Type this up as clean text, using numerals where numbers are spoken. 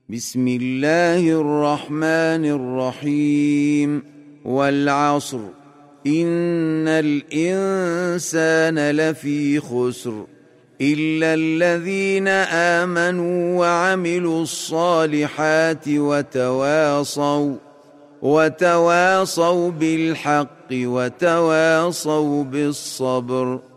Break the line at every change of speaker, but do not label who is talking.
بسم الله الرحمن الرحيم والعصر إن الإنسان لفي خسر إلا الذين آمنوا وعملوا الصالحات وتواصوا بالحق وتواصوا بالصبر.